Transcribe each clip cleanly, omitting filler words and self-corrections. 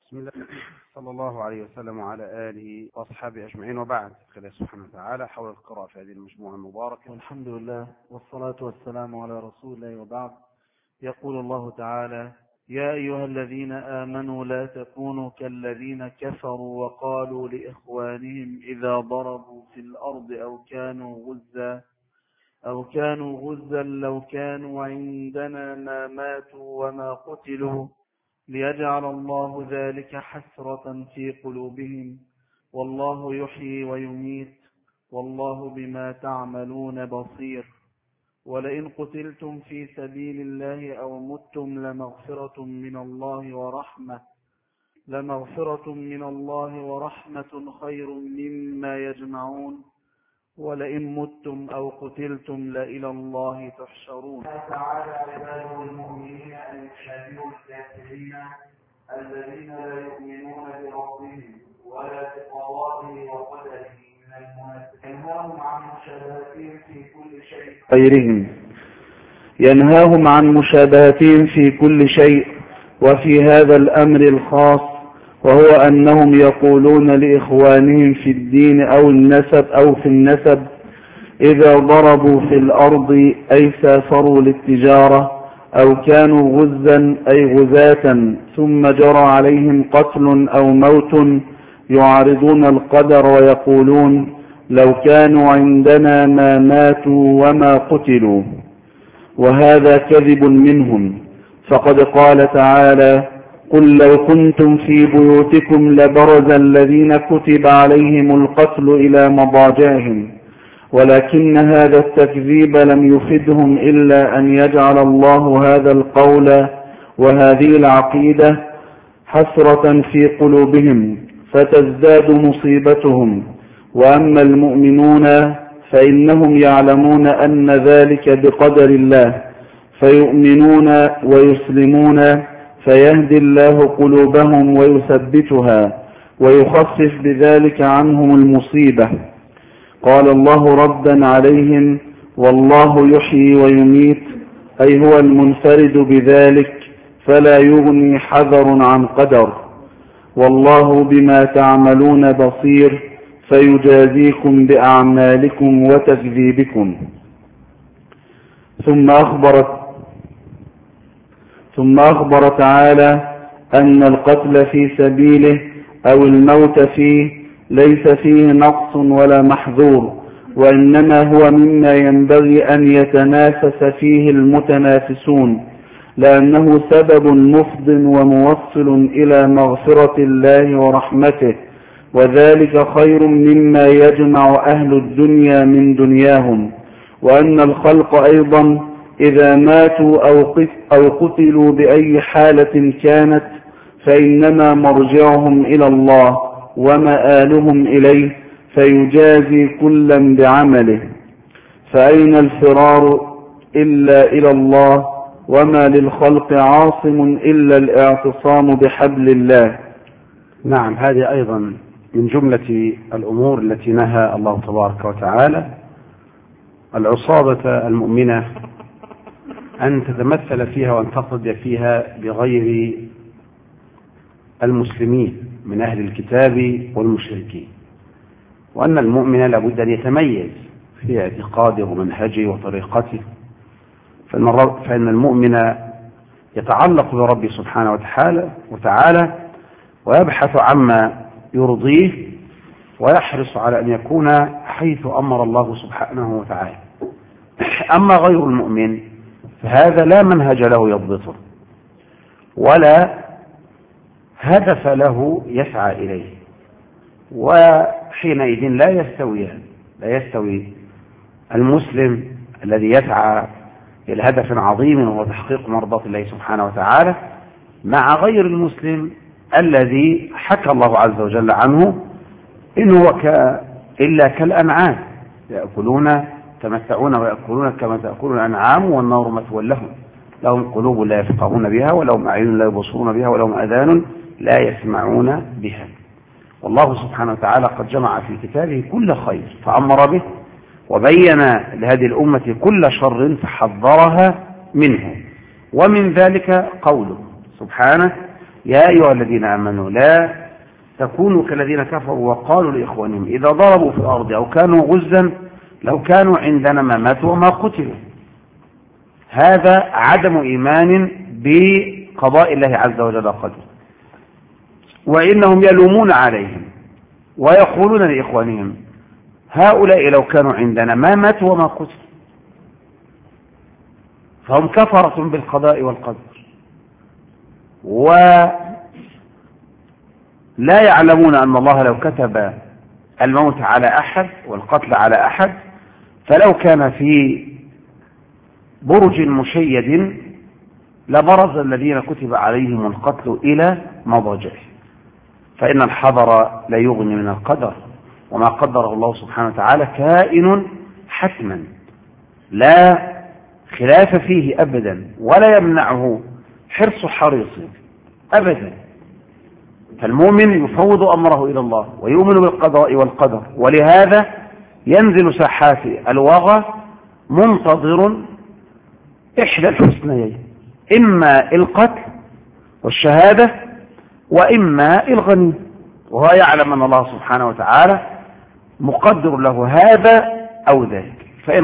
بسم الله صلى الله عليه وسلم وعلى آله وأصحابه أجمعين، وبعد. الله سبحانه وتعالى حول القراءة في هذه المجموعة المباركة، والحمد لله والصلاة والسلام على رسول الله، وبعد. يقول الله تعالى: يا أيها الذين آمنوا لا تكونوا كالذين كفروا وقالوا لإخوانهم إذا ضربوا في الأرض أو كانوا غزا لو كانوا عندنا ما ماتوا وما قتلوا ليجعل الله ذلك حسرة في قلوبهم، والله يحيي ويميت والله بما تعملون بصير. ولئن قتلتم في سبيل الله أو متم لمغفرة من الله ورحمة خير مما يجمعون. ولئن متم أو قتلتم لإلى الله تحشرون. تعالى عباده المؤمنين أن يشاهدوا الكافرين الذين لا يؤمنون بربهم ولا بقضائه وقدره من المنافقين، ينهاهم عن مشابهتهم في كل شيء، وفي هذا الأمر الخاص، وهو أنهم يقولون لإخوانهم في الدين أو في النسب إذا ضربوا في الأرض أي سافروا للتجارة أو كانوا غزا أي غزاة ثم جرى عليهم قتل أو موت يعارضون القدر ويقولون لو كانوا عندنا ما ماتوا وما قتلوا، وهذا كذب منهم. فقد قال تعالى: قل لو كنتم في بيوتكم لبرز الذين كتب عليهم القتل إلى مضاجعهم، ولكن هذا التكذيب لم يفدهم إلا أن يجعل الله هذا القول وهذه العقيدة حسرة في قلوبهم فتزداد مصيبتهم. وأما المؤمنون فإنهم يعلمون أن ذلك بقدر الله، فيؤمنون ويسلمون، فيهدي الله قلوبهم ويثبتها ويخفف بذلك عنهم المصيبة. قال الله ردا عليهم: والله يحيي ويميت، أي هو المنفرد بذلك، فلا يغني حذر عن قدر. والله بما تعملون بصير، فيجازيكم بأعمالكم وتكذيبكم. ثم أخبر تعالى أن القتل في سبيله أو الموت فيه ليس فيه نقص ولا محذور، وإنما هو مما ينبغي أن يتنافس فيه المتنافسون، لأنه سبب مفض وموصل إلى مغفرة الله ورحمته، وذلك خير مما يجمع أهل الدنيا من دنياهم. وأن الخلق أيضا إذا ماتوا أو قتلوا بأي حالة كانت فإنما مرجعهم إلى الله ومآلهم إليه، فيجازي كلا بعمله. فأين الفرار إلا إلى الله، وما للخلق عاصم إلا الاعتصام بحبل الله. نعم، هذه أيضا من جملة الأمور التي نهى الله تبارك وتعالى العصابة المؤمنة أن تتمثل فيها وأن تقتدي فيها بغير المسلمين من أهل الكتاب والمشركين، وأن المؤمن لابد أن يتميز في اعتقاده ومنهجه وطريقته، فإن المؤمن يتعلق بربه سبحانه وتعالى ويبحث عما يرضيه ويحرص على أن يكون حيث أمر الله سبحانه وتعالى. أما غير المؤمن فهذا لا منهج له يضبطه ولا هدف له يسعى إليه، وحينئذ لا يستوي المسلم الذي يسعى إلى هدف عظيم وهو تحقيق مرضاة الله سبحانه وتعالى مع غير المسلم الذي حكى الله عز وجل عنه إنه إلا كالأنعام يتمتعون ويأكلون كما تأكل الأنعام والنار مثوى لهم قلوب لا يفقهون بها ولهم أعين لا يبصرون بها ولهم آذان لا يسمعون بها. والله سبحانه وتعالى قد جمع في كتابه كل خير فأمر به، وبين لهذه الأمة كل شر فحذرها منه، ومن ذلك قوله سبحانه: يا أيها الذين آمنوا لا تكونوا كالذين كفروا وقالوا لإخوانهم إذا ضربوا في الأرض أو كانوا غزا لو كانوا عندنا ما ماتوا وما قتلوا. هذا عدم إيمان بقضاء الله عز وجل وقدره، وإنهم يلومون عليهم ويقولون لإخوانهم هؤلاء لو كانوا عندنا ما ماتوا وما قتلوا. فهم كفرة بالقضاء والقدر، ولا يعلمون أن الله لو كتب الموت على أحد والقتل على أحد فلو كان في برج مشيد لبرز الذين كتب عليهم القتل إلى مضاجعه. فإن الحذر لا يغني من القدر، وما قدره الله سبحانه وتعالى كائن حتما لا خلاف فيه أبدا، ولا يمنعه حرص حريص أبدا. فالمؤمن يفوض أمره إلى الله ويؤمن بالقضاء والقدر، ولهذا ينزل ساحات الوغى منتظر إحدى الحسنيين، إما القتل والشهادة وإما الغنيمة، وهو يعلم أن الله سبحانه وتعالى مقدر له هذا أو ذاك. فإن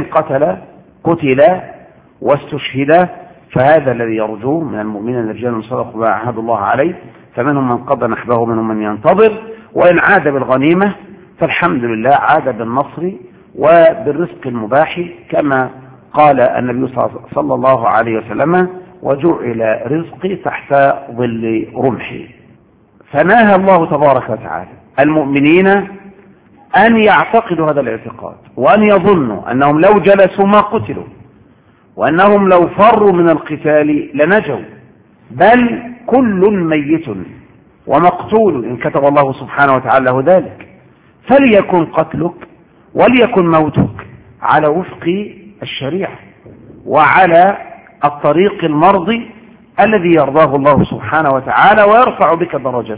قتل واستشهد فهذا الذي يرجوه من المؤمنين الرجال صدقوا ما عاهدوا الله عليه، فمنهم من قضى نحبه ومنهم من ينتظر. وإن عاد بالغنيمة فالحمد لله عاد بالنصر وبالرزق المباح، كما قال النبي صلى الله عليه وسلم وجعل رزقي تحت ظل رمحي. فنهى الله تبارك وتعالى المؤمنين أن يعتقدوا هذا الاعتقاد، وأن يظنوا أنهم لو جلسوا ما قتلوا، وأنهم لو فروا من القتال لنجوا، بل كل ميت ومقتول إن كتب الله سبحانه وتعالى له ذلك. فليكن قتلك وليكن موتك على وفق الشريعة وعلى الطريق المرضي الذي يرضاه الله سبحانه وتعالى ويرفع بك درجته.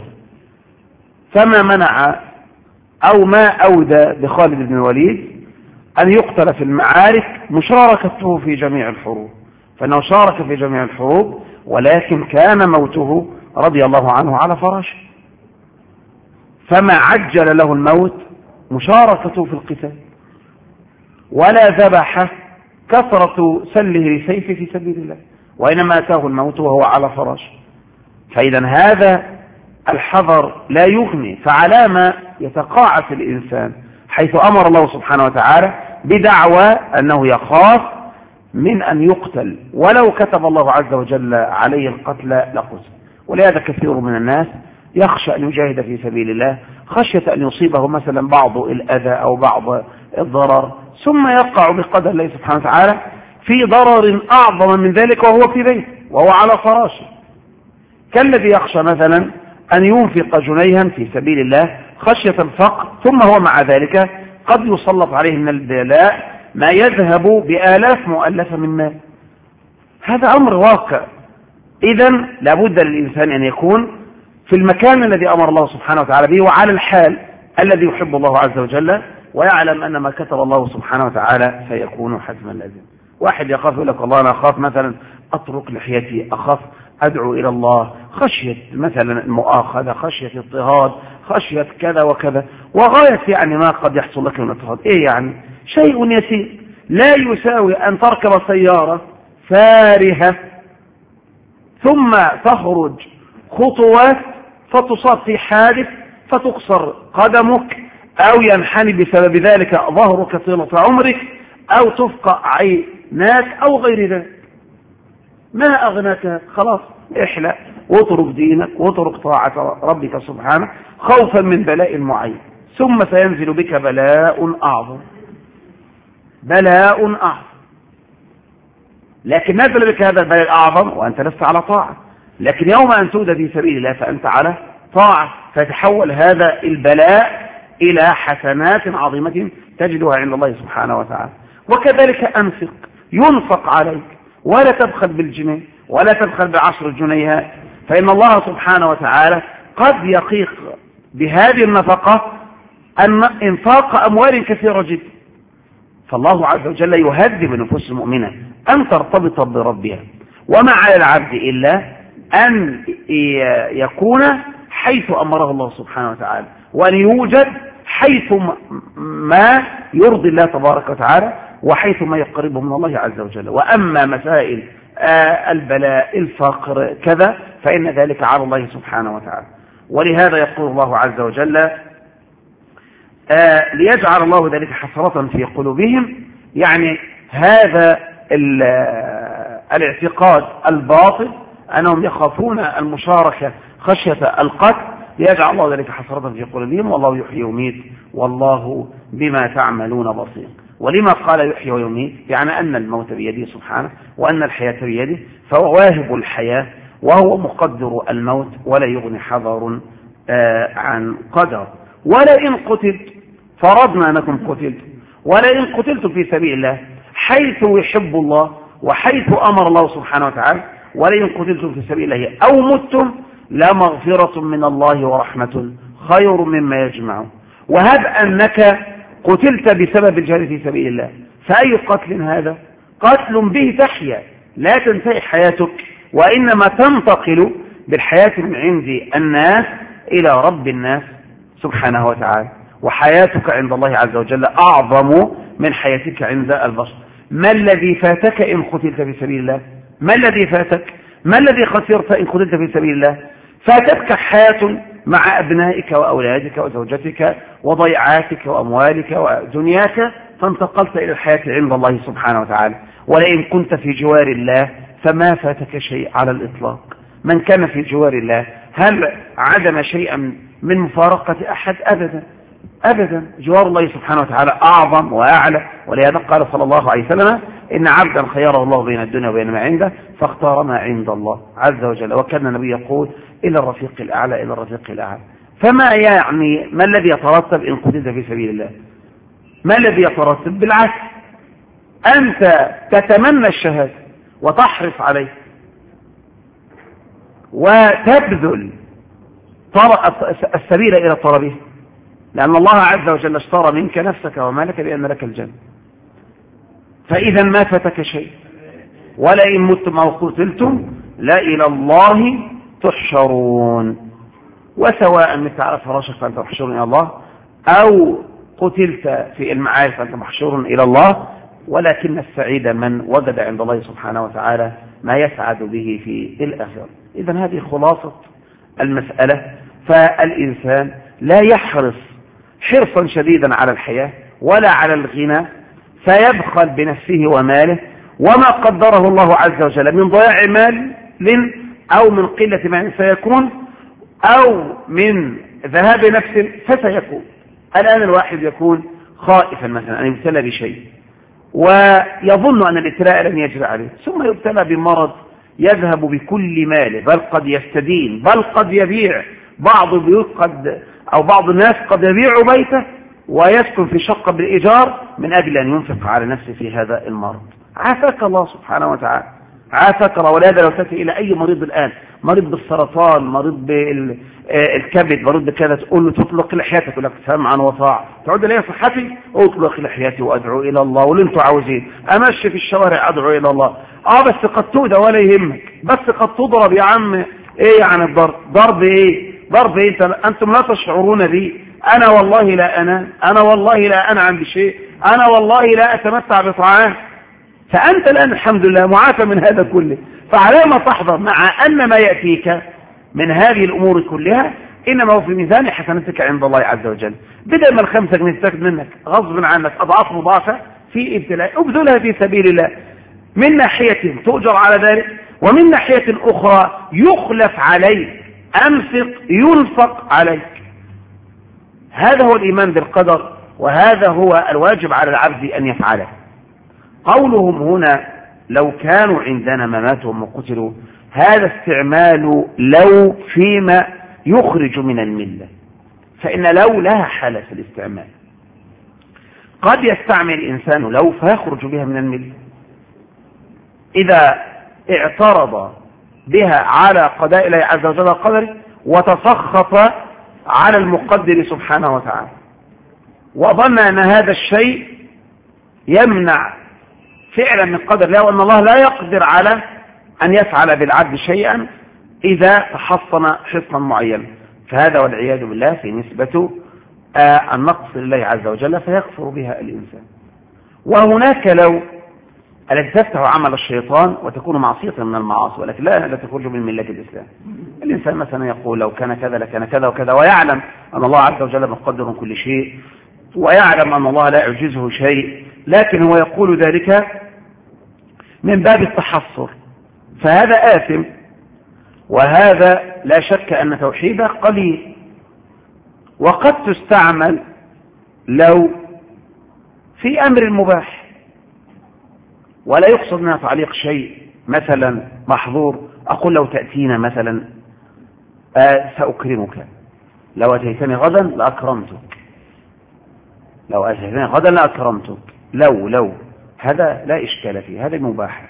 فما منع أو ما أودى بخالد بن الوليد أن يقتل في المعارك مشاركته في جميع الحروب، فإنه شارك في جميع الحروب، ولكن كان موته رضي الله عنه على فراشه. فما عجل له الموت مشاركته في القتال، ولا ذبح كثرة سله لسيفه في سبيل الله، وإنما أتاه الموت وهو على فراشه. فإذا هذا الحذر لا يغني، فعلامة يتقاعس الإنسان حيث أمر الله سبحانه وتعالى بدعوى أنه يخاف من أن يقتل، ولو كتب الله عز وجل عليه القتل لقتل. ولهذا كثير من الناس يخشى أن يجاهد في سبيل الله خشية أن يصيبه مثلا بعض الأذى أو بعض الضرر، ثم يقع بقدر الله سبحانه وتعالى في ضرر أعظم من ذلك وهو في بيته وهو على فراشه، كالذي يخشى مثلا أن ينفق جنيها في سبيل الله خشية الفقر، ثم هو مع ذلك قد يسلط عليه من البلاء ما يذهب بآلاف مؤلفة من مال. هذا أمر واقع. إذن لابد للإنسان أن يكون في المكان الذي أمر الله سبحانه وتعالى به وعلى الحال الذي يحب الله عز وجل، ويعلم أن ما كتب الله سبحانه وتعالى سيكون حتما لازم. واحد يخاف يقول لك والله أنا أخاف مثلا أترك لحيتي، أخاف أدعو إلى الله، خشية مثلا المؤاخذة، خشية اضطهاد، خشية كذا وكذا، وغاية يعني ما قد يحصل لك من اضطهاد. إيه يعني؟ شيء يسير لا يساوي أن تركب سيارة فارهة ثم تخرج خطوات فتصاب في حادث فتكسر قدمك أو ينحني بسبب ذلك ظهرك طيلة عمرك أو تفقع عيناك أو غير ذلك. ما أغناك؟ خلاص احلق واترك دينك واترك طاعة ربك سبحانه خوفا من بلاء معين، ثم سينزل بك بلاء أعظم، بلاء أعظم. لكن نزل بك هذا البلاء الأعظم وأنت لست على طاعة، لكن يوم أن تؤدى في سبيل الله فأنت على طاعة، فتحول هذا البلاء إلى حسنات عظيمة تجدها عند الله سبحانه وتعالى. وكذلك أنفق، ينفق عليك ولا تبخل بالجنيه ولا تبخل ب10 جنيهات، فإن الله سبحانه وتعالى قد يقيق بهذه النفقة أن إنفاق أموال كثيرة جدا. فالله عز وجل يهذب نفوس المؤمنة أن ترتبط بربها، وما على العبد إلا أن يكون حيث أمره الله سبحانه وتعالى، وأن يوجد حيث ما يرضي الله تبارك وتعالى، وحيث ما يقربه من الله عز وجل. وأما مسائل البلاء الفقر كذا فإن ذلك على الله سبحانه وتعالى. ولهذا يقول الله عز وجل ليجعل الله ذلك حسرة في قلوبهم، يعني هذا الاعتقاد الباطل أنهم يخافون المشاركة خشية القتل، ليجعل الله ذلك حسرة في قلوبهم، والله يحيي ويميت والله بما تعملون بصير. ولما قال يحيي ويميت؟ يعني أن الموت بيده سبحانه وأن الحياة بيده، فهو واهب الحياة وهو مقدر الموت، ولا يغني حذر عن قدر. ولئن قتلت، فرضنا أنكم قتلتم، ولئن قتلتم في سبيل الله حيث يحب الله وحيث أمر الله سبحانه وتعالى، ولئن قتلتم في سبيل الله أو متم لمغفرة من الله ورحمة خير مما يجمعون. وهب أنك قتلت بسبب الجهاد في سبيل الله، فأي قتل هذا؟ قتل به تحيا، لا تنتهي حياتك، وإنما تنتقل بالحياة من عند الناس إلى رب الناس سبحانه وتعالى، وحياتك عند الله عز وجل أعظم من حياتك عند البشر. ما الذي فاتك إن قتلت في سبيل الله؟ ما الذي فاتك؟ ما الذي خسرت إن قتلت في سبيل الله؟ فاتتك حياة مع أبنائك وأولادك وزوجتك وضيعاتك وأموالك ودنياك، فانتقلت إلى الحياة عند الله سبحانه وتعالى. ولئن كنت في جوار الله فما فاتك شيء على الإطلاق. من كان في جوار الله هل عدم شيئا من مفارقة أحد؟ أبدا أبدا. جوار الله سبحانه وتعالى أعظم وأعلى. ولهذا قال صلى الله عليه وسلم إن عبدا خيره الله بين الدنيا وبين ما عنده فاختار ما عند الله عز وجل. وكان النبي يقول إلى الرفيق الأعلى إلى الرفيق الأعلى. فما يعني ما الذي يترتب إن قتلت في سبيل الله؟ ما الذي يترتب؟ بالعكس، أنت تتمنى الشهادة وتحرص عليه وتبذل السبيل إلى طلبه، لأن الله عز وجل اشترى منك نفسك ومالك بأن لك الجنة. فإذا ما فاتك شيء. ولئن متم أو قتلتم لا إلى الله تحشرون. وسواء مت على فراشك فأنت محشور إلى الله، أو قتلت في المعارك فأنت محشور إلى الله. ولكن السعيد من وجد عند الله سبحانه وتعالى ما يسعد به في الآخرة. إذن هذه خلاصة المسألة. فالإنسان لا يحرص حرصا شديدا على الحياة ولا على الغنى، فيبخل بنفسه وماله، وما قدره الله عز وجل من ضياع مال أو من قلة مال سيكون، أو من ذهاب نفس فسيكون. الآن الواحد يكون خائفا مثلا أن يبتلى بشيء ويظن أن الابتلاء لن يجري عليه، ثم يبتلى بمرض يذهب بكل ماله، بل قد يستدين، بل قد يبيع. بعض البيوت أو بعض الناس قد يبيع بيته ويسكن في شقة بالإيجار من أجل أن ينفق على نفسه في هذا المرض. عافاك الله سبحانه وتعالى، عافاك الله. ولهذا لو تأتي إلى أي مريض الآن، مريض بالسرطان، مريض بالكبد، مريض بكذا، تقول له تطلق لحياتك، يقول لك سمعا وطاعة. تعود لي صحتي، أطلق لحياتي وأدعو إلى الله، واللي أنتم عاوزين أمشي في الشوارع أدعو إلى الله. بس قد تؤذى ولا يهمك، بس قد تضرب يا عم. إيه يعني الضرب؟ ضرب إيه؟ ضرب إيه؟ أنتم لا تشعرون بي. أنا والله لا أنا والله لا أنا عندي شيء، أنا والله لا أتمتع بطعام. فأنت الآن الحمد لله معافى من هذا كله. فعلى ما تحضر مع أن ما يأتيك من هذه الأمور كلها إنما هو في ميزان حسنتك عند الله عز وجل. بدل ما 5 جنيه تستفد منك غصب عنك أضعاف مضاعفة في ابتلاء، ابذلها في سبيل الله. من ناحية تؤجر على ذلك، ومن ناحية أخرى يخلف عليك، أنفق ينفق عليك. هذا هو الإيمان بالقدر، وهذا هو الواجب على العبد أن يفعله. قولهم هنا لو كانوا عندنا ما ماتوا وقتلوا، هذا استعمال لو فيما يخرج من الملة، فإن لو لها حالة في الاستعمال. قد يستعمل الإنسان لو فيخرج بها من الملة إذا اعترض بها على قضاء الله عز وجل قدره، وتسخط على المقدر سبحانه وتعالى، وظن أن هذا الشيء يمنع فعلا من قدر الله، وأن الله لا يقدر على أن يفعل بالعبد شيئا إذا تحصن حصنا معينا، فهذا والعياذ بالله في نسبة النقص لله عز وجل فيكفر بها الإنسان. وهناك لو التي تفتح عمل الشيطان وتكون معصية من المعاصي، ولكن لا تخرج من ملة الإسلام. الإنسان مثلا يقول لو كان كذا لكان كذا وكذا، ويعلم أن الله عز وجل مقدر كل شيء، ويعلم أن الله لا يعجزه شيء، لكن هو يقول ذلك من باب التحصر، فهذا آثم. وهذا لا شك أن توحيده قليل. وقد تستعمل لو في أمر مباح ولا يقصد منها تعليق شيء مثلا محظور، أقول لو تأتينا مثلا سأكرمك، لو أتيتني غدا لأكرمتك، لو أتيتني غدا لأكرمتك، لو هذا لا إشكال فيه، هذا مباح.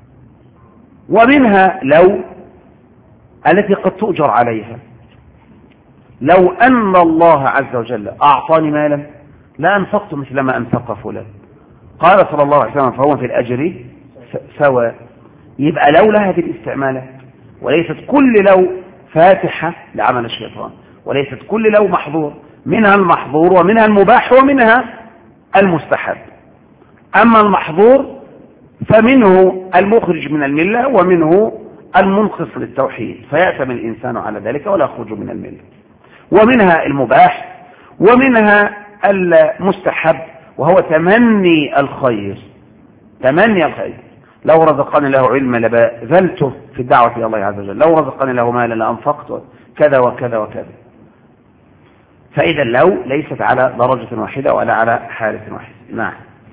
ومنها لو التي قد تؤجر عليها، لو أن الله عز وجل أعطاني مالا لا أنفقت مثل ما أنفق فلان، قال صلى الله عليه وسلم فهو في الأجر سواء. يبقى لولا هذه الاستعمالات، وليست كل لو فاتحة لعمل الشيطان، وليست كل لو محظور، منها المحظور ومنها المباح ومنها المستحب. أما المحظور فمنه المخرج من الملة ومنه المنقص للتوحيد، فيأثم الإنسان على ذلك ولا يخرج من الملة. ومنها المباح ومنها المستحب، وهو تمني الخير. تمني الخير، لو رزقني له علما لبذلته في الدعوة إلى الله عز وجل، لو رزقني له مالا لأنفقت كذا وكذا وكذا. فإذا لو ليست على درجة واحدة ولا على حالة واحدة. نعم.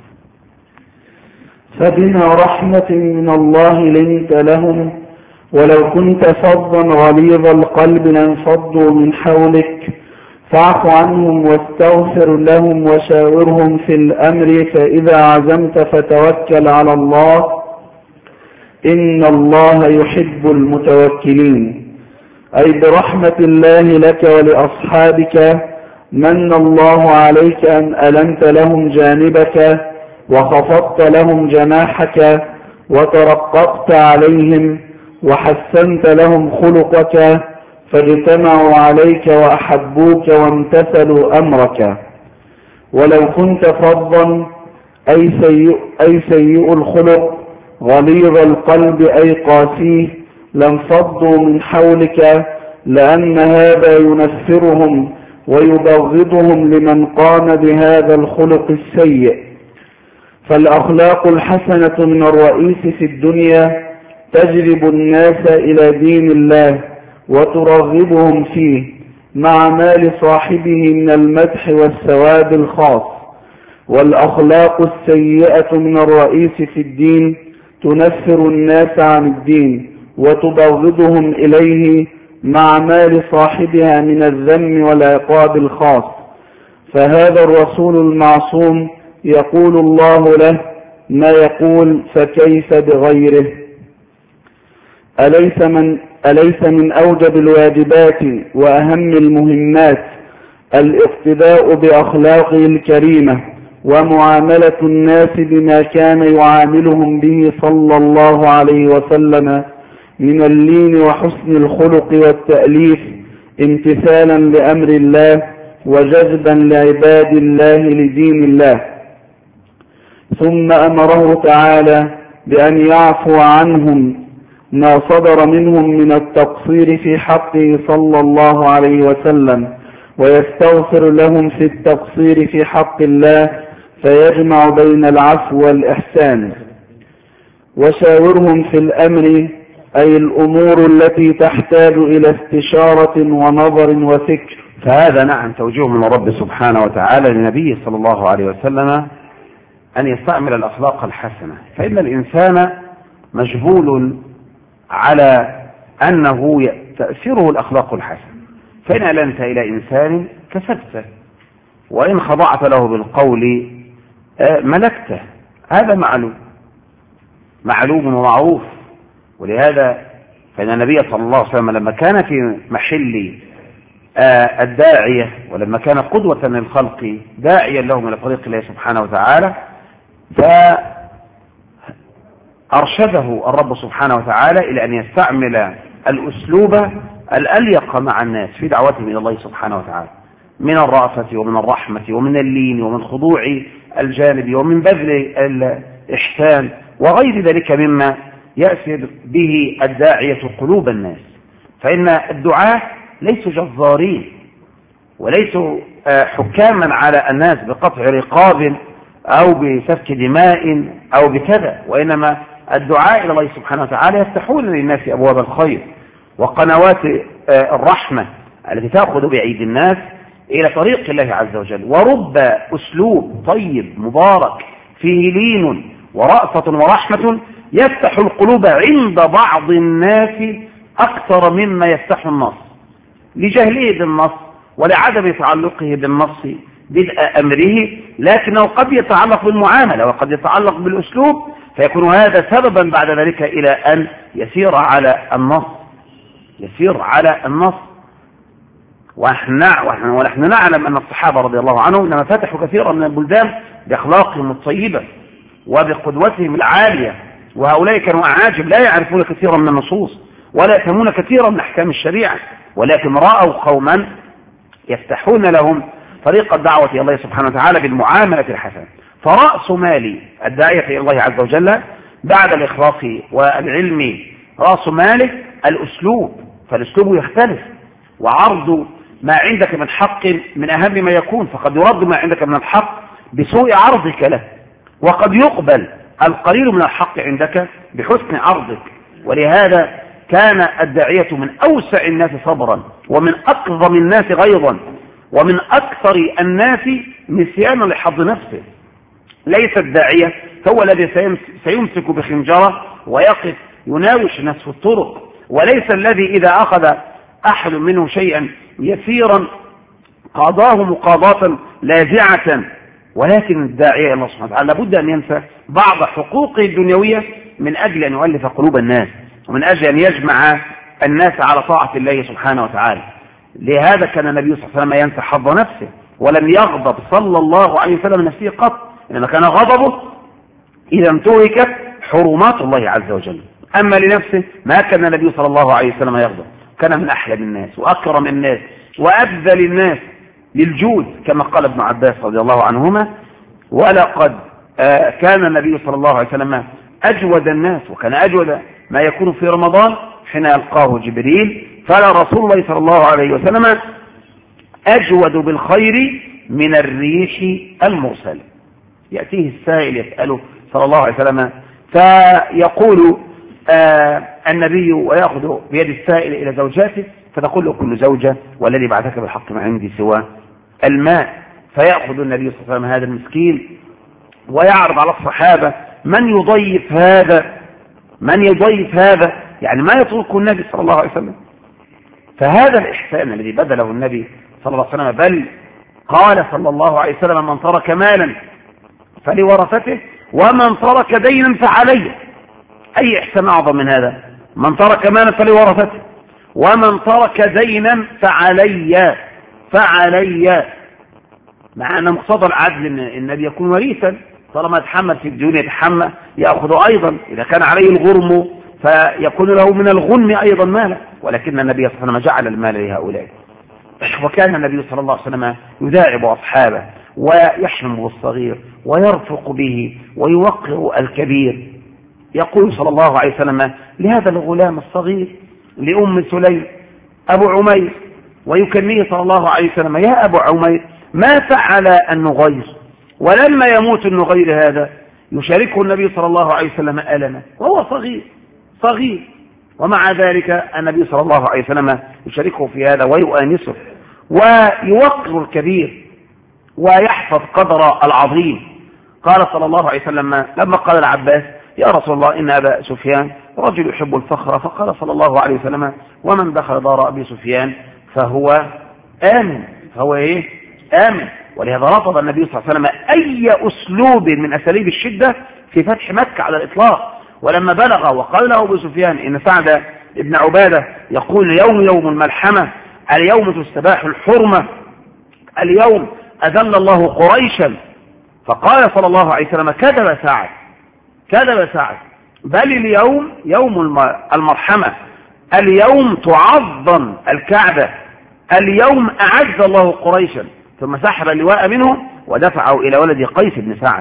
فبما رحمة من الله لنت لهم ولو كنت فظا غليظ القلب لانفضوا من حولك فاعف عنهم واستغفر لهم وشاورهم في الأمر فإذا عزمت فتوكل على الله إن الله يحب المتوكلين. أي برحمة الله لك ولأصحابك من الله عليك أن ألنت لهم جانبك وخفضت لهم جناحك وترققت عليهم وحسنت لهم خلقك فاجتمعوا عليك وأحبوك وامتثلوا أمرك. ولو كنت فظا أي سيء الخلق غليظ القلب أي قاسيه لانفضوا من حولك، لأن هذا ينفرهم ويبغضهم لمن قام بهذا الخلق السيء. فالأخلاق الحسنة من الرئيس في الدنيا تجلب الناس إلى دين الله وترغبهم فيه مع مال صاحبه من المدح والثواب الخاص. والأخلاق السيئة من الرئيس في الدين تنفر الناس عن الدين وتبغضهم إليه مع مال صاحبها من الذم والعقاب الخاص. فهذا الرسول المعصوم يقول الله له ما يقول فكيف بغيره. أليس من أوجب الواجبات وأهم المهمات الاقتداء بأخلاقه الكريمة ومعاملة الناس بما كان يعاملهم به صلى الله عليه وسلم من اللين وحسن الخلق والتأليف امتثالا لأمر الله وجذبا لعباد الله لدين الله. ثم أمره تعالى بأن يعفو عنهم ما صدر منهم من التقصير في حقه صلى الله عليه وسلم ويستغفر لهم في التقصير في حق الله فيجمع بين العفو والإحسان. وشاورهم في الأمر أي الأمور التي تحتاج إلى استشارة ونظر وفكر. فهذا نعم توجيه من الرب سبحانه وتعالى لنبيه صلى الله عليه وسلم أن يستعمل الأخلاق الحسنة، فإن الإنسان مجبول على أنه تأثيره الأخلاق الحسنة، فإن ألنت إلى إنسان كسبته، وإن خضعت له بالقول ملكته، هذا معلوم ومعروف. ولهذا فإن النبي صلى الله عليه وسلم لما كان في محل الداعية ولما كان قدوة للخلق داعيا لهم إلى طريق الله سبحانه وتعالى، فأرشده الرب سبحانه وتعالى إلى أن يستعمل الأسلوب الأليق مع الناس في دعوتهم إلى الله سبحانه وتعالى، من الرأفة ومن الرحمة ومن اللين ومن خضوع الجانب ومن بذل الإحسان وغير ذلك مما يأسر به الداعية قلوب الناس. فإن الدعاة ليسوا جزارين وليسوا حكاما على الناس بقطع رقاب أو بسفك دماء أو بكذا، وإنما الدعاء إلى الله سبحانه وتعالى يفتحون للناس أبواب الخير وقنوات الرحمة التي تأخذ بأيدي الناس إلى طريق الله عز وجل. ورب أسلوب طيب مبارك فيه لين ورأفة ورحمة يفتح القلوب عند بعض الناس أكثر مما يفتح النص، لجهله بالنص ولعدم تعلقه بالنص بدء أمره، لكنه قد يتعلق بالمعاملة وقد يتعلق بالأسلوب، فيكون هذا سببا بعد ذلك إلى أن يسير على النص. ونحن نعلم أن الصحابة رضي الله عنهم لما فتحوا كثيرا من البلدان بأخلاقهم الطيبة وبقدوتهم العالية، وهؤلاء كانوا أعاجب لا يعرفون كثيرا من النصوص ولا يفهمون كثيرا من أحكام الشريعة، ولكن رأوا قوما يفتحون لهم طريق الدعوة إلى الله سبحانه وتعالى بالمعاملة الحسنة. فرأس مال الداعية إلى الله عز وجل بعد الإخلاص والعلم رأس ماله الأسلوب، فالأسلوب يختلف، وعرض ما عندك من حق من أهم ما يكون، فقد يرد ما عندك من الحق بسوء عرضك له، وقد يقبل القليل من الحق عندك بحسن عرضك. ولهذا كان الداعية من أوسع الناس صبرا ومن أكظم الناس غيظا ومن أكثر الناس نسيانا لحظ نفسه. ليس الداعية هو الذي سيمسك بخنجرة ويقف يناوش الناس في الطرق، وليس الذي إذا أخذ أحد منه شيئا يسيرا قاضاه مقاضاة لاذعة، ولكن الداعية الله سبحانه وتعالى لابد أن ينسى بعض حقوقه الدنيوية من أجل أن يؤلف قلوب الناس ومن أجل أن يجمع الناس على طاعة الله سبحانه وتعالى. لهذا كان النبي صلى الله عليه وسلم ينسى حظ نفسه ولم يغضب صلى الله عليه وسلم نفسه قط، إنما كان غضبه إذا انتهكت حرمات الله عز وجل. أما لنفسه ما كان النبي صلى الله عليه وسلم يغضب، كان من أحلم الناس وأكرم الناس وأبذل الناس للجود كما قال ابن عباس رضي الله عنهما: ولقد كان النبي صلى الله عليه وسلم أجود الناس، وكان أجود ما يكون في رمضان حين يلقاه جبريل، فلا رسول الله صلى الله عليه وسلم أجود بالخير من الريح المرسل. يأتيه السائل يسأله صلى الله عليه وسلم فيقول النبي ويأخذ بيد السائل إلى زوجاته فتقول له: كل زوجة والذي بعثك بالحق ما عندي سوى الماء. فيأخذ النبي صلى الله عليه وسلم هذا المسكين ويعرض على الصحابة من يضيف هذا، يعني ما يتركه النبي صلى الله عليه وسلم. فهذا الإحسان الذي بذله النبي صلى الله عليه وسلم، بل قال صلى الله عليه وسلم: من ترك مالا فلورثته ومن ترك دينا فعليه. أي إحسان أعظم من هذا؟ من ترك مالا فلورثته ومن ترك دينا فعلي، مع أن مقتضى العدل أن النبي يكون وريثا، طالما يتحمل في الديون يأخذ أيضا، إذا كان عليه الغرم فيكون له من الغنم أيضا مالا، ولكن النبي صلى الله عليه وسلم جعل المال لهؤلاء. وكان النبي صلى الله عليه وسلم يداعب أصحابه ويحلم بالصغير ويرفق به ويوقر الكبير. يقول صلى الله عليه وسلم لهذا الغلام الصغير لأم سليم أبو عمير، ويكنيه صلى الله عليه وسلم: يا أبو عمير ما فعل النغير؟ ولما يموت النغير هذا يشاركه النبي صلى الله عليه وسلم ألمه وهو صغير، ومع ذلك النبي صلى الله عليه وسلم يشاركه في هذا ويؤانسه ويوقر الكبير ويحفظ قدر العظيم. قال صلى الله عليه وسلم لما قال العباس: يا رسول الله إن أبا سفيان رجل يحب الفخر، فقال صلى الله عليه وسلم: ومن دخل دار أبي سفيان فهو آمن. آمن. ولهذا رفض النبي صلى الله عليه وسلم أي أسلوب من أساليب الشدة في فتح مكة على الإطلاق. ولما بلغ وقال له أبو سفيان إن سعد بن عبادة يقول: يوم الملحمة، اليوم تستباح الحرمة، اليوم أذل الله قريشا، فقال صلى الله عليه وسلم: كذب سعد، بل اليوم يوم المرحمة، اليوم تعظم الكعبة، اليوم أعز الله قريشا، ثم سحب اللواء منه ودفعه إلى ولد قيس بن سعد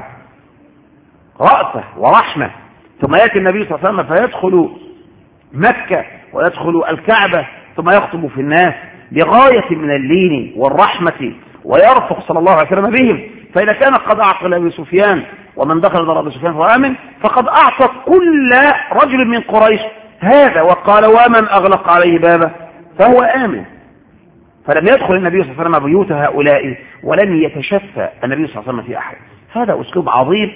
رأسه ورحمة. ثم يأتي النبي صلى الله عليه وسلم فيدخل مكة ويدخل الكعبة ثم يخطب في الناس بغاية من اللين والرحمة، ويرفق صلى الله عليه وسلم بهم. فإذا كان قد أعطى لأبي سفيان ومن دخل دار أبي سفيان فهو آمن، فقد أعطى كل رجل من قريش هذا، وقال ومن أغلق عليه بابه فهو آمن. فلم يدخل النبي صلى الله عليه وسلم بيوت هؤلاء ولن يتشفى النبي صلى الله عليه وسلم في أحد. هذا أسلوب عظيم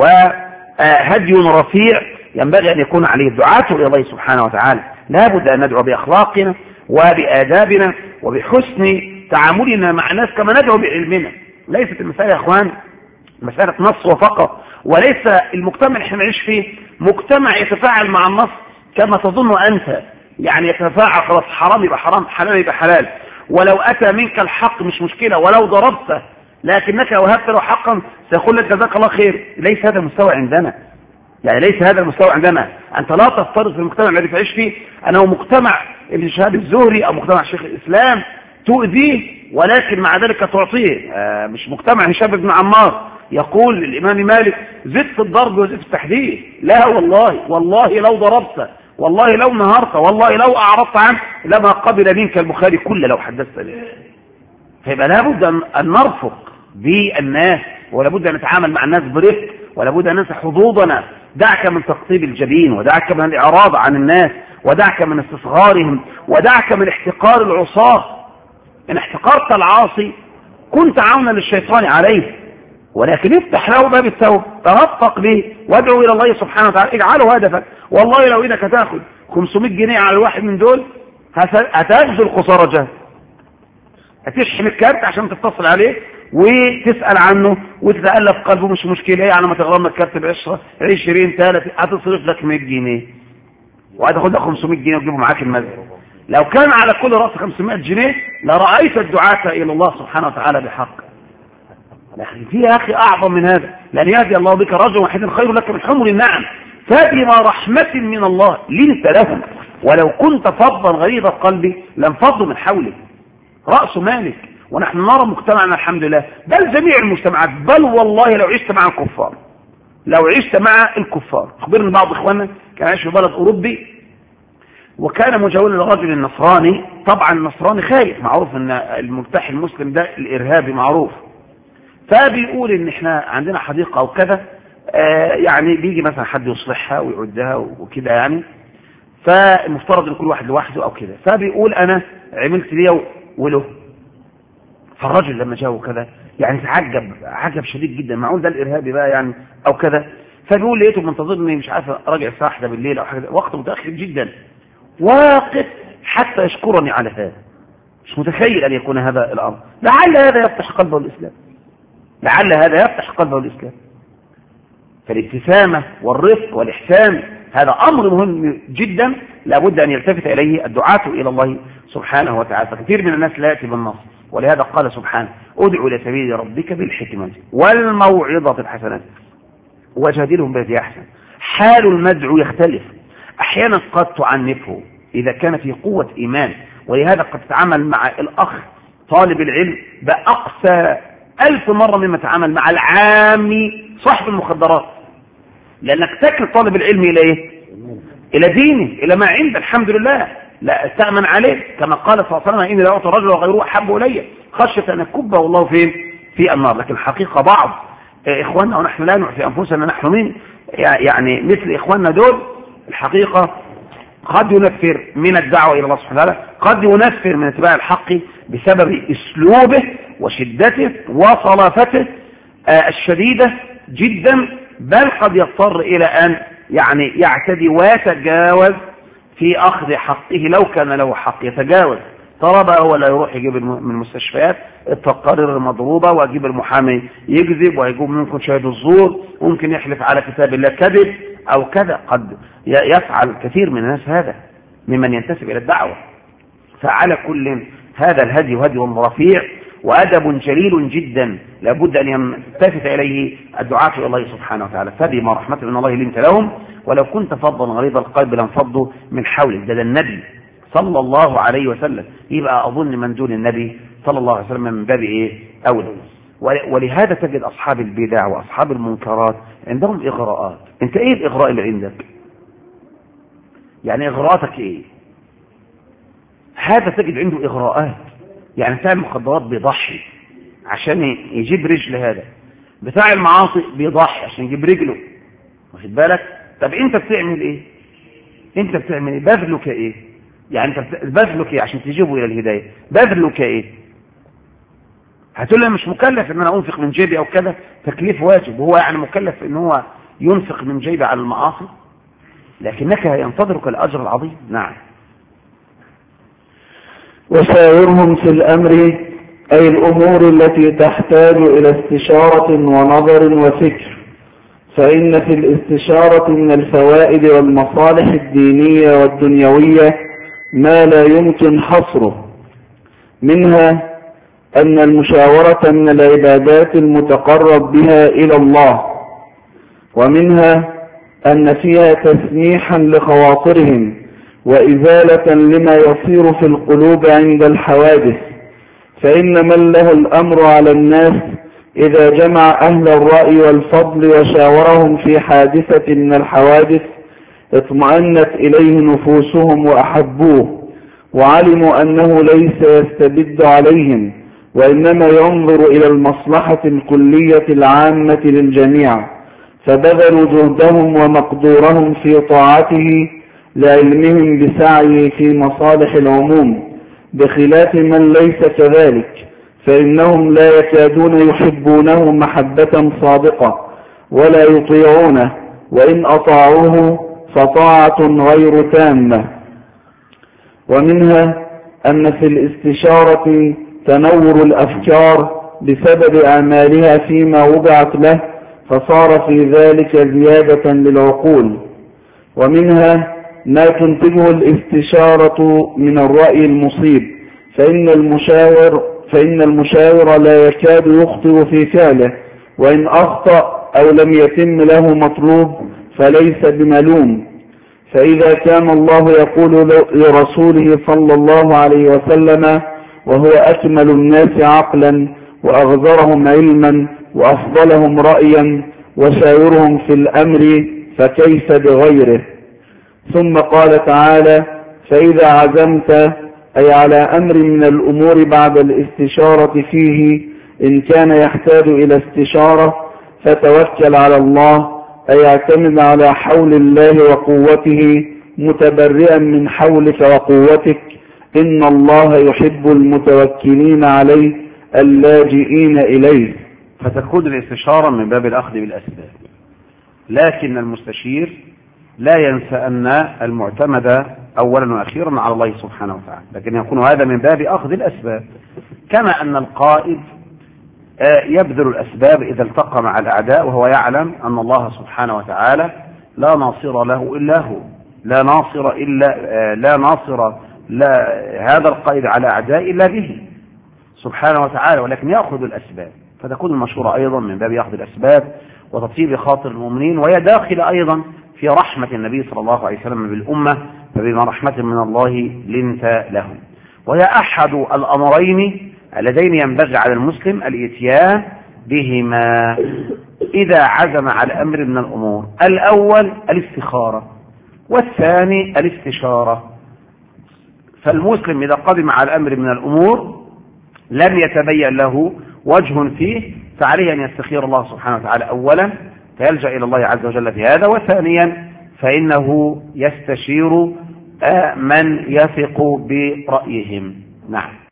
وهدي رفيع ينبغي أن يكون عليه الدعاة إلى الله سبحانه وتعالى. لا بد أن ندعو بأخلاقنا وبآدابنا وبحسن تعاملنا مع الناس كما ندعو بعلمنا. ليست المسألة يا أخوان مسألة نص وفقط، وليس المجتمع اللي احنا نعيش فيه مجتمع يتفاعل مع النص كما تظن أنت، يعني يتفاعل خلاص حرام يبقى حرام، حلال يبقى حلال، ولو أتى منك الحق مش مشكلة، ولو ضربته لكنك وهبت له حقا سيقول لك جزاك الله خير. ليس هذا المستوى عندنا، يعني ليس هذا المستوى عندنا. أنت لا تفترض في المجتمع الذي تعيش فيه أنه مجتمع ابن شهاب الزهري أو مجتمع شيخ الإسلام تؤذيه ولكن مع ذلك تعطيه. مش مجتمع هشام بن عمار يقول للإمام مالك زد في الضرب وزد في التحديد. لا والله لو ضربت، والله لو نهرت، والله لو أعرضت عنه لما قبل منك البخاري كل لو حدثت به. فيبقى لابد أن نرفق بالناس، ولابد أن نتعامل مع الناس برفق، ولابد أن ننسى حظوظنا. دعك من تقطيب الجبين، ودعك من الإعراض عن الناس، ودعك من استصغارهم، ودعك من احتقار العصاة. إن احتقرت العاصي كنت عونا للشيطان عليه، ولكن افتح له باب التوبة، ترفق به وادعو إلى الله سبحانه وتعالى، اجعله هدفك. والله لو إنك تأخذ 500 جنيه على الواحد من دول هتأخذ الخسارة جهد. هتشحن الكارت عشان تتصل عليه وتسأل عنه وتتألف قلبه، مش مشكلة يعني ما تغرم الكارت ب10 20 30 هتصرف لك 100 جنيه وهتاخد لك 500 جنيه وتجيبه معاك المسجد. لو كان على كل رأس 500 جنيه لرأيت الدعاة إلى الله سبحانه وتعالى بحق. لكن في يا أخي أعظم من هذا، لأن يهدي الله بك رجل واحد خير لك من حمر النعم. فبما رحمة من الله لنت لهم، ولو كنت فظا غليظ القلب لانفضوا من حولك. رأس مالك. ونحن نرى مجتمعنا الحمد لله، بل جميع المجتمعات، بل والله لو عشت مع الكفار، أخبرني بعض إخواننا كان عايش في بلد أوروبي وكان مجاولا لرجل النصراني. طبعا النصراني خايف، معروف ان الملتحي المسلم ده الارهابي معروف. فبيقول ان احنا عندنا حديقة او كذا، يعني بيجي مثلا حد يصلحها ويعدها وكده يعني، فالمفترض ان كل واحد لوحده او كده. فبيقول انا عملت ليه وله. فالرجل لما جاءه كذا يعني عجب شديد جدا، معقول ده الارهابي بقى يعني او كذا. فبيقول لقيته منتظرني مش عارف راجع الساعه 1 بالليل او حاجه، وقت متاخر جدا، واقف حتى يشكرني على هذا. مش متخيل ان يكون هذا الامر. لعل هذا يفتح قلبه الاسلام، فالابتسامه والرفق والاحسان هذا امر مهم جدا لابد ان يلتفت اليه الدعاة الى الله سبحانه وتعالى. فكثير من الناس لا ياتي بالنص، ولهذا قال سبحانه ادعو الى سبيل ربك بالحكمه والموعظه الحسنه وجادلهم بالتي احسن. حال المدعو يختلف، احيانا قد تعنفه اذا كان في قوه ايمان، ولهذا قد تتعامل مع الاخ طالب العلم باقصى 1000 مرة مما تتعامل مع العامي صاحب المخدرات، لانك تكل طالب العلم الى ايه؟ الى دينه، الى ما عنده الحمد لله، لا استأمن عليه كما قال صلى الله عليه وسلم اني لا اعطي الرجل وغيره احب الي خشيه ان يكبه الله فين؟ في النار. لكن الحقيقه بعض اخواننا، ونحن لا نعفي انفسنا نحن من يعني مثل اخواننا دول، الحقيقه قد ينفر من الدعوه الى الله سبحانه وتعالى، قد ينفر من اتباع الحق بسبب اسلوبه وشدته وصلافته الشديده جدا، بل قد يضطر الى ان يعني يعتدي ويتجاوز في اخذ حقه لو كان له حق، يتجاوز. ترى بقى هو لا يروح يجيب من المستشفيات التقارير المضروبه ويجيب المحامي يكذب ويجيب ممكن شاهد الزور، ممكن يحلف على كتاب الله كذب او كذا. قد يفعل كثير من الناس هذا ممن ينتسب الى الدعوه. فعلى كل هذا الهدي هدي رفيع وادب جليل جدا لابد ان يلتفت اليه الدعاة الى الله سبحانه وتعالى. فبما رحمة من الله لنت لهم ولو كنت فظا غليظ القلب لانفضوا من حولك. ده النبي صلى الله عليه وسلم، يبقى أظن من دون النبي صلى الله عليه وسلم من باب إيه؟ أولى. ولهذا تجد أصحاب البدع وأصحاب المنكرات عندهم إغراءات. أنت إيه الإغراء اللي عندك؟ يعني إغراءاتك إيه؟ هذا تجد عنده إغراءات، يعني بتاع المخدرات بيضحي عشان يجيب رجل، هذا بتاع المعاصي بيضحي عشان يجيب رجله، واخد بالك؟ طب أنت بتعمل إيه؟ أنت بتعمل إيه؟ بذلك إيه؟ يعني أنت بذلك إيه عشان تجيبه إلى الهداية؟ بذلك إيه؟ هتقول لي مش مكلف ان انا انفق من جيبي او كذا، تكليف واجب، وهو يعني مكلف ان هو ينفق من جيبه على المعاصي، لكنك ينتظرك الاجر العظيم. نعم. وشاورهم في الامر اي الامور التي تحتاج الى استشارة ونظر وفكر، فان في الاستشارة من الفوائد والمصالح الدينية والدنيوية ما لا يمكن حصره، منها أن المشاورة من العبادات المتقرب بها إلى الله، ومنها أن فيها تسميحا لخواطرهم وإزالة لما يصير في القلوب عند الحوادث، فإن من له الأمر على الناس إذا جمع أهل الرأي والفضل وشاورهم في حادثة من الحوادث اطمأنت إليه نفوسهم وأحبوه، وعلموا أنه ليس يستبد عليهم وإنما ينظر إلى المصلحة الكلية العامة للجميع، فبذلوا جهدهم ومقدورهم في طاعته لعلمهم بسعيه في مصالح العموم، بخلاف من ليس كذلك، فإنهم لا يكادون يحبونه محبة صادقة ولا يطيعونه، وإن أطاعوه فطاعة غير تامة. ومنها أن في الاستشارة تنور الأفكار بسبب أعمالها فيما وضعت له، فصار في ذلك زيادة للعقول. ومنها ما تنتجه الاستشارة من الرأي المصيب، فإن المشاور لا يكاد يخطئ في فعله، وإن أخطأ أو لم يتم له مطلوب فليس بملوم، فإذا كان الله يقول لرسوله صلى الله عليه وسلم وهو أكمل الناس عقلا وأغزرهم علما وأفضلهم رأيا وشاورهم في الأمر، فكيف بغيره؟ ثم قال تعالى: فإذا عزمت، أي على أمر من الأمور بعد الاستشارة فيه إن كان يحتاج إلى استشارة فتوكل على الله، أي اعتمد على حول الله وقوته متبرئا من حولك وقوتك، إن الله يحب المتوكلين عليه اللاجئين إليه. فتكون الاستشارة من باب الأخذ بالأسباب، لكن المستشير لا ينسى أن المعتمد أولا وأخيرا على الله سبحانه وتعالى، لكن يكون هذا من باب أخذ الأسباب، كما أن القائد يبذل الأسباب إذا التقى مع الأعداء وهو يعلم أن الله سبحانه وتعالى لا ناصر له إلا هو، لا ناصر هذا القائد على أعداء إلا به سبحانه وتعالى، ولكن يأخذ الأسباب. فتكون المشورة أيضا من باب أخذ الأسباب وتطيب خاطر المؤمنين، وهي داخلة أيضا في رحمة النبي صلى الله عليه وسلم بالأمة، فبما رحمة من الله لنت لهم. وهي أحد الأمرين اللذين ينبغي على المسلم الإتيان بهما إذا عزم على أمر من الأمور، الأول الاستخارة والثاني الاستشارة. فالمسلم إذا قدم على أمر من الأمور لم يتبين له وجه فيه، فعليه أن يستخير الله سبحانه وتعالى أولا فيلجأ إلى الله عز وجل في هذا، وثانيا فإنه يستشير من يثق برأيهم. نعم.